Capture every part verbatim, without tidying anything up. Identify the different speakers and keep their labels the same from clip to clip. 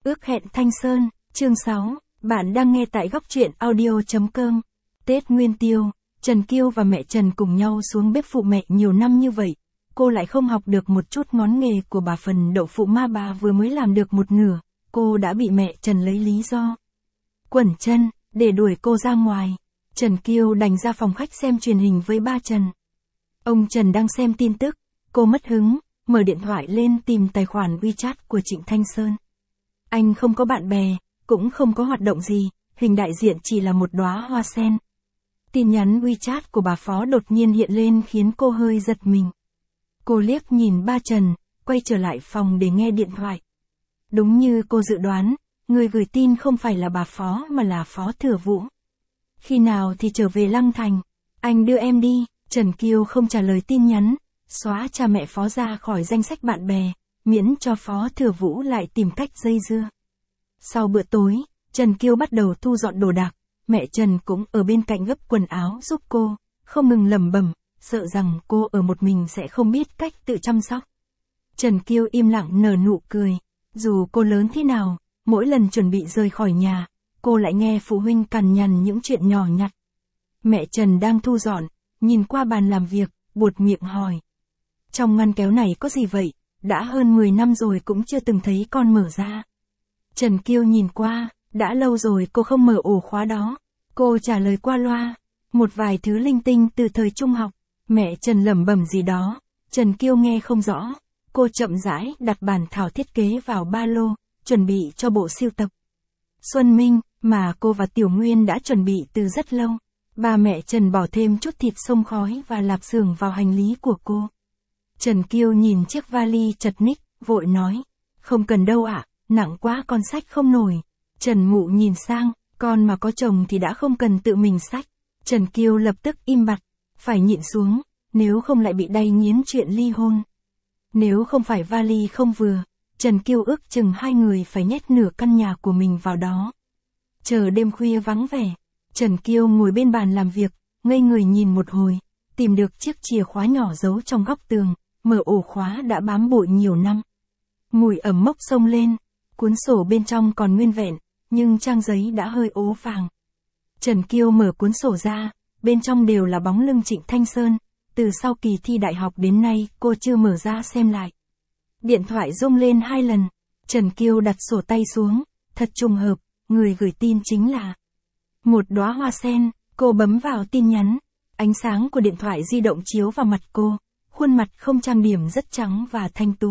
Speaker 1: Ước hẹn Thanh Sơn, chương sáu, bạn đang nghe tại góc truyện audio.com. Tết Nguyên Tiêu, Trần Kiêu và mẹ Trần cùng nhau xuống bếp phụ mẹ nhiều năm như vậy, cô lại không học được một chút ngón nghề của bà. Phần đậu phụ ma bà vừa mới làm được một nửa, cô đã bị mẹ Trần lấy lý do quẩn chân, để đuổi cô ra ngoài. Trần Kiêu đành ra phòng khách xem truyền hình với ba Trần. Ông Trần đang xem tin tức, cô mất hứng, mở điện thoại lên tìm tài khoản WeChat của Trịnh Thanh Sơn. Anh không có bạn bè, cũng không có hoạt động gì, hình đại diện chỉ là một đóa hoa sen. Tin nhắn WeChat của bà Phó đột nhiên hiện lên khiến cô hơi giật mình. Cô liếc nhìn ba Trần, quay trở lại phòng để nghe điện thoại. Đúng như cô dự đoán, người gửi tin không phải là bà Phó mà là Phó Thừa Vũ. Khi nào thì trở về Lăng Thành? Anh đưa em đi. Trần Kiêu không trả lời tin nhắn, xóa cha mẹ Phó ra khỏi danh sách bạn bè, miễn cho Phó Thừa Vũ lại tìm cách dây dưa. Sau bữa tối, Trần Kiêu bắt đầu thu dọn đồ đạc, mẹ Trần cũng ở bên cạnh gấp quần áo giúp cô, không ngừng lẩm bẩm, sợ rằng cô ở một mình sẽ không biết cách tự chăm sóc. Trần Kiêu im lặng nở nụ cười, dù cô lớn thế nào, mỗi lần chuẩn bị rời khỏi nhà, cô lại nghe phụ huynh cằn nhằn những chuyện nhỏ nhặt. Mẹ Trần đang thu dọn, nhìn qua bàn làm việc, buột miệng hỏi. Trong ngăn kéo này có gì vậy? Đã hơn mười năm rồi cũng chưa từng thấy con mở ra. Trần Kiêu nhìn qua, đã lâu rồi cô không mở ổ khóa đó. Cô trả lời qua loa, một vài thứ linh tinh từ thời trung học. Mẹ Trần lẩm bẩm gì đó, Trần Kiêu nghe không rõ. Cô chậm rãi đặt bản thảo thiết kế vào ba lô, chuẩn bị cho bộ sưu tập Xuân Minh mà cô và Tiểu Nguyên đã chuẩn bị từ rất lâu. Ba mẹ Trần bỏ thêm chút thịt xông khói và lạp xưởng vào hành lý của cô. Trần Kiêu nhìn chiếc vali chật ních, vội nói, không cần đâu ạ, nặng quá con xách không nổi. Trần Mụ nhìn sang, con mà có chồng thì đã không cần tự mình xách. Trần Kiêu lập tức im bặt, phải nhịn xuống, nếu không lại bị đay nghiến chuyện ly hôn. Nếu không phải vali không vừa, Trần Kiêu ước chừng hai người phải nhét nửa căn nhà của mình vào đó. Chờ đêm khuya vắng vẻ, Trần Kiêu ngồi bên bàn làm việc, ngây người nhìn một hồi, tìm được chiếc chìa khóa nhỏ giấu trong góc tường, mở ổ khóa đã bám bụi nhiều năm. Mùi ẩm mốc xông lên, cuốn sổ bên trong còn nguyên vẹn, nhưng trang giấy đã hơi ố vàng. Trần Kiêu mở cuốn sổ ra, bên trong đều là bóng lưng Trịnh Thanh Sơn, từ sau kỳ thi đại học đến nay cô chưa mở ra xem lại. Điện thoại rung lên hai lần, Trần Kiêu đặt sổ tay xuống, thật trùng hợp, người gửi tin chính là một đóa hoa sen. Cô bấm vào tin nhắn, ánh sáng của điện thoại di động chiếu vào mặt cô, khuôn mặt không trang điểm rất trắng và thanh tú.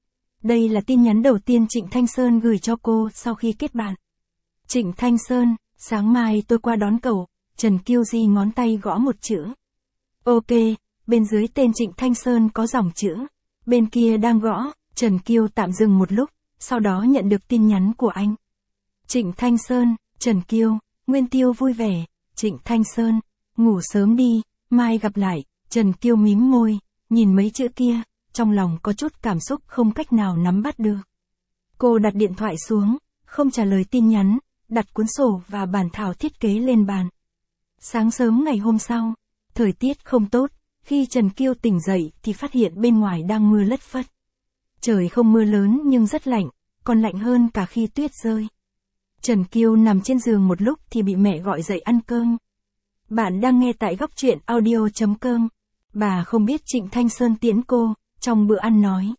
Speaker 1: Đây là tin nhắn đầu tiên Trịnh Thanh Sơn gửi cho cô sau khi kết bạn. Trịnh Thanh Sơn, sáng mai tôi qua đón cậu. Trần Kiêu di ngón tay gõ một chữ. Ok, bên dưới tên Trịnh Thanh Sơn có dòng chữ. Bên kia đang gõ, Trần Kiêu tạm dừng một lúc, sau đó nhận được tin nhắn của anh. Trịnh Thanh Sơn, Trần Kiêu, Nguyên Tiêu vui vẻ. Trịnh Thanh Sơn, ngủ sớm đi, mai gặp lại. Trần Kiêu mím môi, nhìn mấy chữ kia, trong lòng có chút cảm xúc không cách nào nắm bắt được. Cô đặt điện thoại xuống, không trả lời tin nhắn, đặt cuốn sổ và bản thảo thiết kế lên bàn. Sáng sớm ngày hôm sau, thời tiết không tốt, khi Trần Kiêu tỉnh dậy thì phát hiện bên ngoài đang mưa lất phất. Trời không mưa lớn nhưng rất lạnh, còn lạnh hơn cả khi tuyết rơi. Trần Kiêu nằm trên giường một lúc thì bị mẹ gọi dậy ăn cơm. Bạn đang nghe tại góc truyện audio.com. Bà không biết Trịnh Thanh Sơn tiễn cô, trong bữa ăn nói.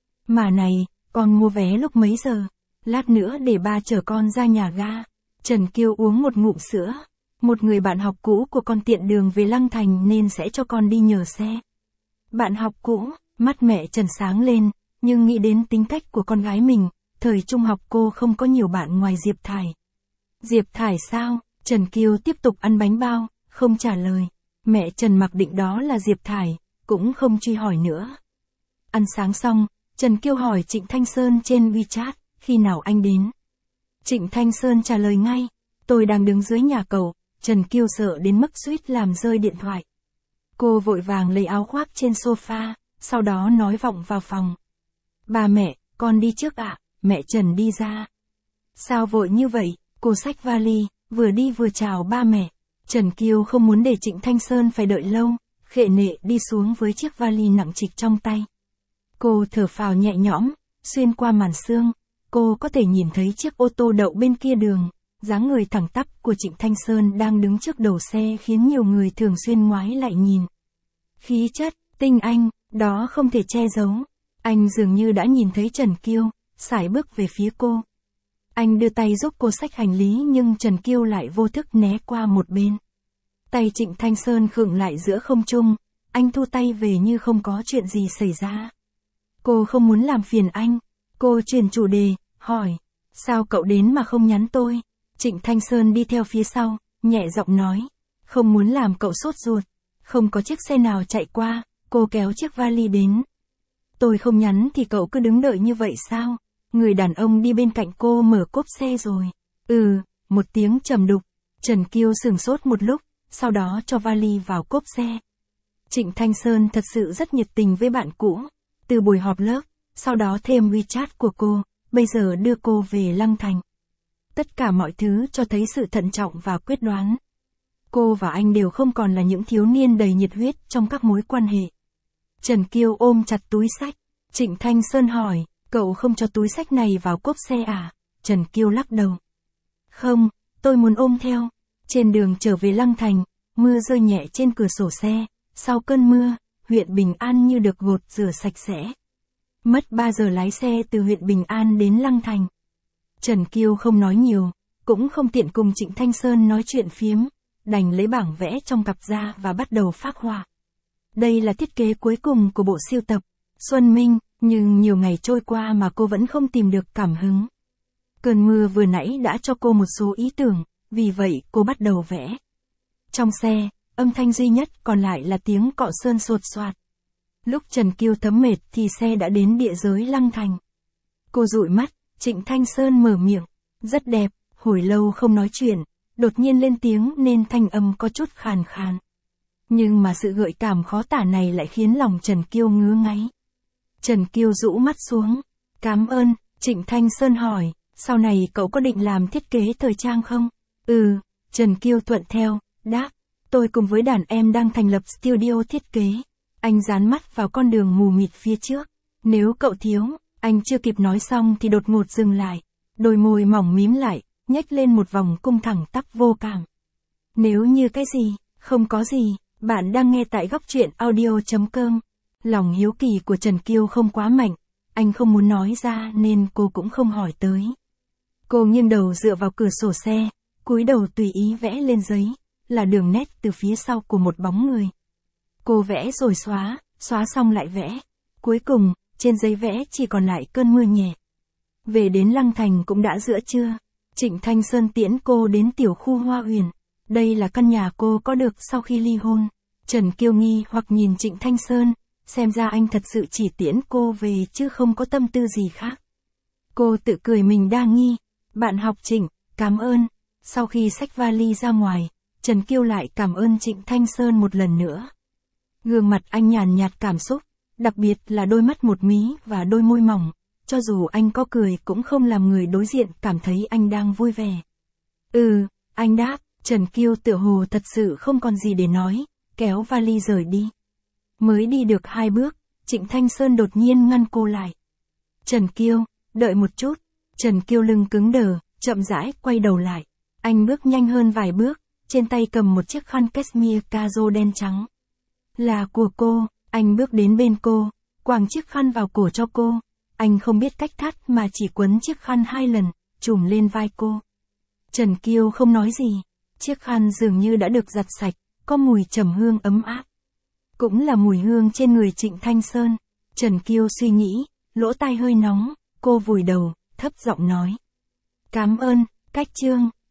Speaker 1: Mà này, con mua vé lúc mấy giờ? Lát nữa để ba chở con ra nhà ga. Trần Kiêu uống một ngụm sữa. Một người bạn học cũ của con tiện đường về Lăng Thành nên sẽ cho con đi nhờ xe. Bạn học cũ, mắt mẹ Trần sáng lên, nhưng nghĩ đến tính cách của con gái mình, thời trung học cô không có nhiều bạn ngoài Diệp Thải. Diệp Thải sao? Trần Kiêu tiếp tục ăn bánh bao, không trả lời. Mẹ Trần mặc định đó là Diệp Thải, cũng không truy hỏi nữa. Ăn sáng xong, Trần Kiêu hỏi Trịnh Thanh Sơn trên WeChat, khi nào anh đến? Trịnh Thanh Sơn trả lời ngay, tôi đang đứng dưới nhà cậu. Trần Kiêu sợ đến mức suýt làm rơi điện thoại. Cô vội vàng lấy áo khoác trên sofa, sau đó nói vọng vào phòng. Ba mẹ, con đi trước ạ. Mẹ Trần đi ra. Sao vội như vậy? Cô xách vali, vừa đi vừa chào ba mẹ. Trần Kiêu không muốn để Trịnh Thanh Sơn phải đợi lâu, khệ nệ đi xuống với chiếc vali nặng trịch trong tay. Cô thở phào nhẹ nhõm, xuyên qua màn sương, cô có thể nhìn thấy chiếc ô tô đậu bên kia đường, dáng người thẳng tắp của Trịnh Thanh Sơn đang đứng trước đầu xe khiến nhiều người thường xuyên ngoái lại nhìn. Khí chất, tinh anh, đó không thể che giấu. Anh dường như đã nhìn thấy Trần Kiêu, sải bước về phía cô. Anh đưa tay giúp cô xách hành lý nhưng Trần Kiêu lại vô thức né qua một bên. Tay Trịnh Thanh Sơn khựng lại giữa không trung, anh thu tay về như không có chuyện gì xảy ra. Cô không muốn làm phiền anh. Cô chuyển chủ đề, hỏi, sao cậu đến mà không nhắn tôi? Trịnh Thanh Sơn đi theo phía sau, nhẹ giọng nói, không muốn làm cậu sốt ruột. Không có chiếc xe nào chạy qua, cô kéo chiếc vali đến. Tôi không nhắn thì cậu cứ đứng đợi như vậy sao? Người đàn ông đi bên cạnh cô mở cốp xe rồi. Ừ, một tiếng trầm đục. Trần Kiêu sửng sốt một lúc, sau đó cho vali vào cốp xe. Trịnh Thanh Sơn thật sự rất nhiệt tình với bạn cũ. Từ buổi họp lớp, sau đó thêm WeChat của cô, bây giờ đưa cô về Lăng Thành. Tất cả mọi thứ cho thấy sự thận trọng và quyết đoán. Cô và anh đều không còn là những thiếu niên đầy nhiệt huyết trong các mối quan hệ. Trần Kiêu ôm chặt túi xách. Trịnh Thanh Sơn hỏi, cậu không cho túi xách này vào cốp xe à? Trần Kiêu lắc đầu. Không, tôi muốn ôm theo. Trên đường trở về Lăng Thành, mưa rơi nhẹ trên cửa sổ xe. Sau cơn mưa, huyện Bình An như được gột rửa sạch sẽ. Mất ba giờ lái xe từ huyện Bình An đến Lăng Thành. Trần Kiêu không nói nhiều, cũng không tiện cùng Trịnh Thanh Sơn nói chuyện phiếm, đành lấy bảng vẽ trong cặp ra và bắt đầu phác họa. Đây là thiết kế cuối cùng của bộ siêu tập Xuân Minh, nhưng nhiều ngày trôi qua mà cô vẫn không tìm được cảm hứng. Cơn mưa vừa nãy đã cho cô một số ý tưởng, vì vậy cô bắt đầu vẽ. Trong xe, âm thanh duy nhất còn lại là tiếng cọ sơn sột soạt. Lúc Trần Kiêu thấm mệt thì xe đã đến địa giới Lăng Thành. Cô dụi mắt, Trịnh Thanh Sơn mở miệng. Rất đẹp, hồi lâu không nói chuyện, đột nhiên lên tiếng nên thanh âm có chút khàn khàn. Nhưng mà sự gợi cảm khó tả này lại khiến lòng Trần Kiêu ngứa ngáy. Trần Kiêu rũ mắt xuống. Cảm ơn, Trịnh Thanh Sơn hỏi, sau này cậu có định làm thiết kế thời trang không? Ừ, Trần Kiêu thuận theo, đáp. Tôi cùng với đàn em đang thành lập studio thiết kế. Anh dán mắt vào con đường mù mịt phía trước. Nếu cậu thiếu, anh chưa kịp nói xong thì đột ngột dừng lại. Đôi môi mỏng mím lại, nhếch lên một vòng cung thẳng tắp vô cảm. Nếu như cái gì, không có gì, bạn đang nghe tại góc truyện audio chấm com. Lòng hiếu kỳ của Trần Kiêu không quá mạnh, anh không muốn nói ra nên cô cũng không hỏi tới. Cô nghiêng đầu dựa vào cửa sổ xe, cúi đầu tùy ý vẽ lên giấy, là đường nét từ phía sau của một bóng người. Cô vẽ rồi xóa, xóa xong lại vẽ. Cuối cùng, trên giấy vẽ chỉ còn lại cơn mưa nhẹ. Về đến Lăng Thành cũng đã giữa trưa. Trịnh Thanh Sơn tiễn cô đến tiểu khu Hoa Huyền. Đây là căn nhà cô có được sau khi ly hôn. Trần Kiêu nghi hoặc nhìn Trịnh Thanh Sơn, xem ra anh thật sự chỉ tiễn cô về chứ không có tâm tư gì khác. Cô tự cười mình đa nghi. Bạn học Trịnh, cảm ơn. Sau khi xách vali ra ngoài, Trần Kiêu lại cảm ơn Trịnh Thanh Sơn một lần nữa. Gương mặt anh nhàn nhạt cảm xúc, đặc biệt là đôi mắt một mí và đôi môi mỏng, cho dù anh có cười cũng không làm người đối diện cảm thấy anh đang vui vẻ. Ừ, anh đáp. Trần Kiêu tựa hồ thật sự không còn gì để nói, kéo vali rời đi. Mới đi được hai bước, Trịnh Thanh Sơn đột nhiên ngăn cô lại. Trần Kiêu, đợi một chút. Trần Kiêu lưng cứng đờ, chậm rãi quay đầu lại. Anh bước nhanh hơn vài bước, trên tay cầm một chiếc khăn cashmere caro đen trắng. Là của cô. Anh bước đến bên cô, quàng chiếc khăn vào cổ cho cô. Anh không biết cách thắt mà chỉ quấn chiếc khăn hai lần, trùm lên vai cô. Trần Kiêu không nói gì. Chiếc khăn dường như đã được giặt sạch, có mùi trầm hương ấm áp. Cũng là mùi hương trên người Trịnh Thanh Sơn. Trần Kiêu suy nghĩ, lỗ tai hơi nóng, cô vùi đầu, thấp giọng nói. Cảm ơn, cách chương.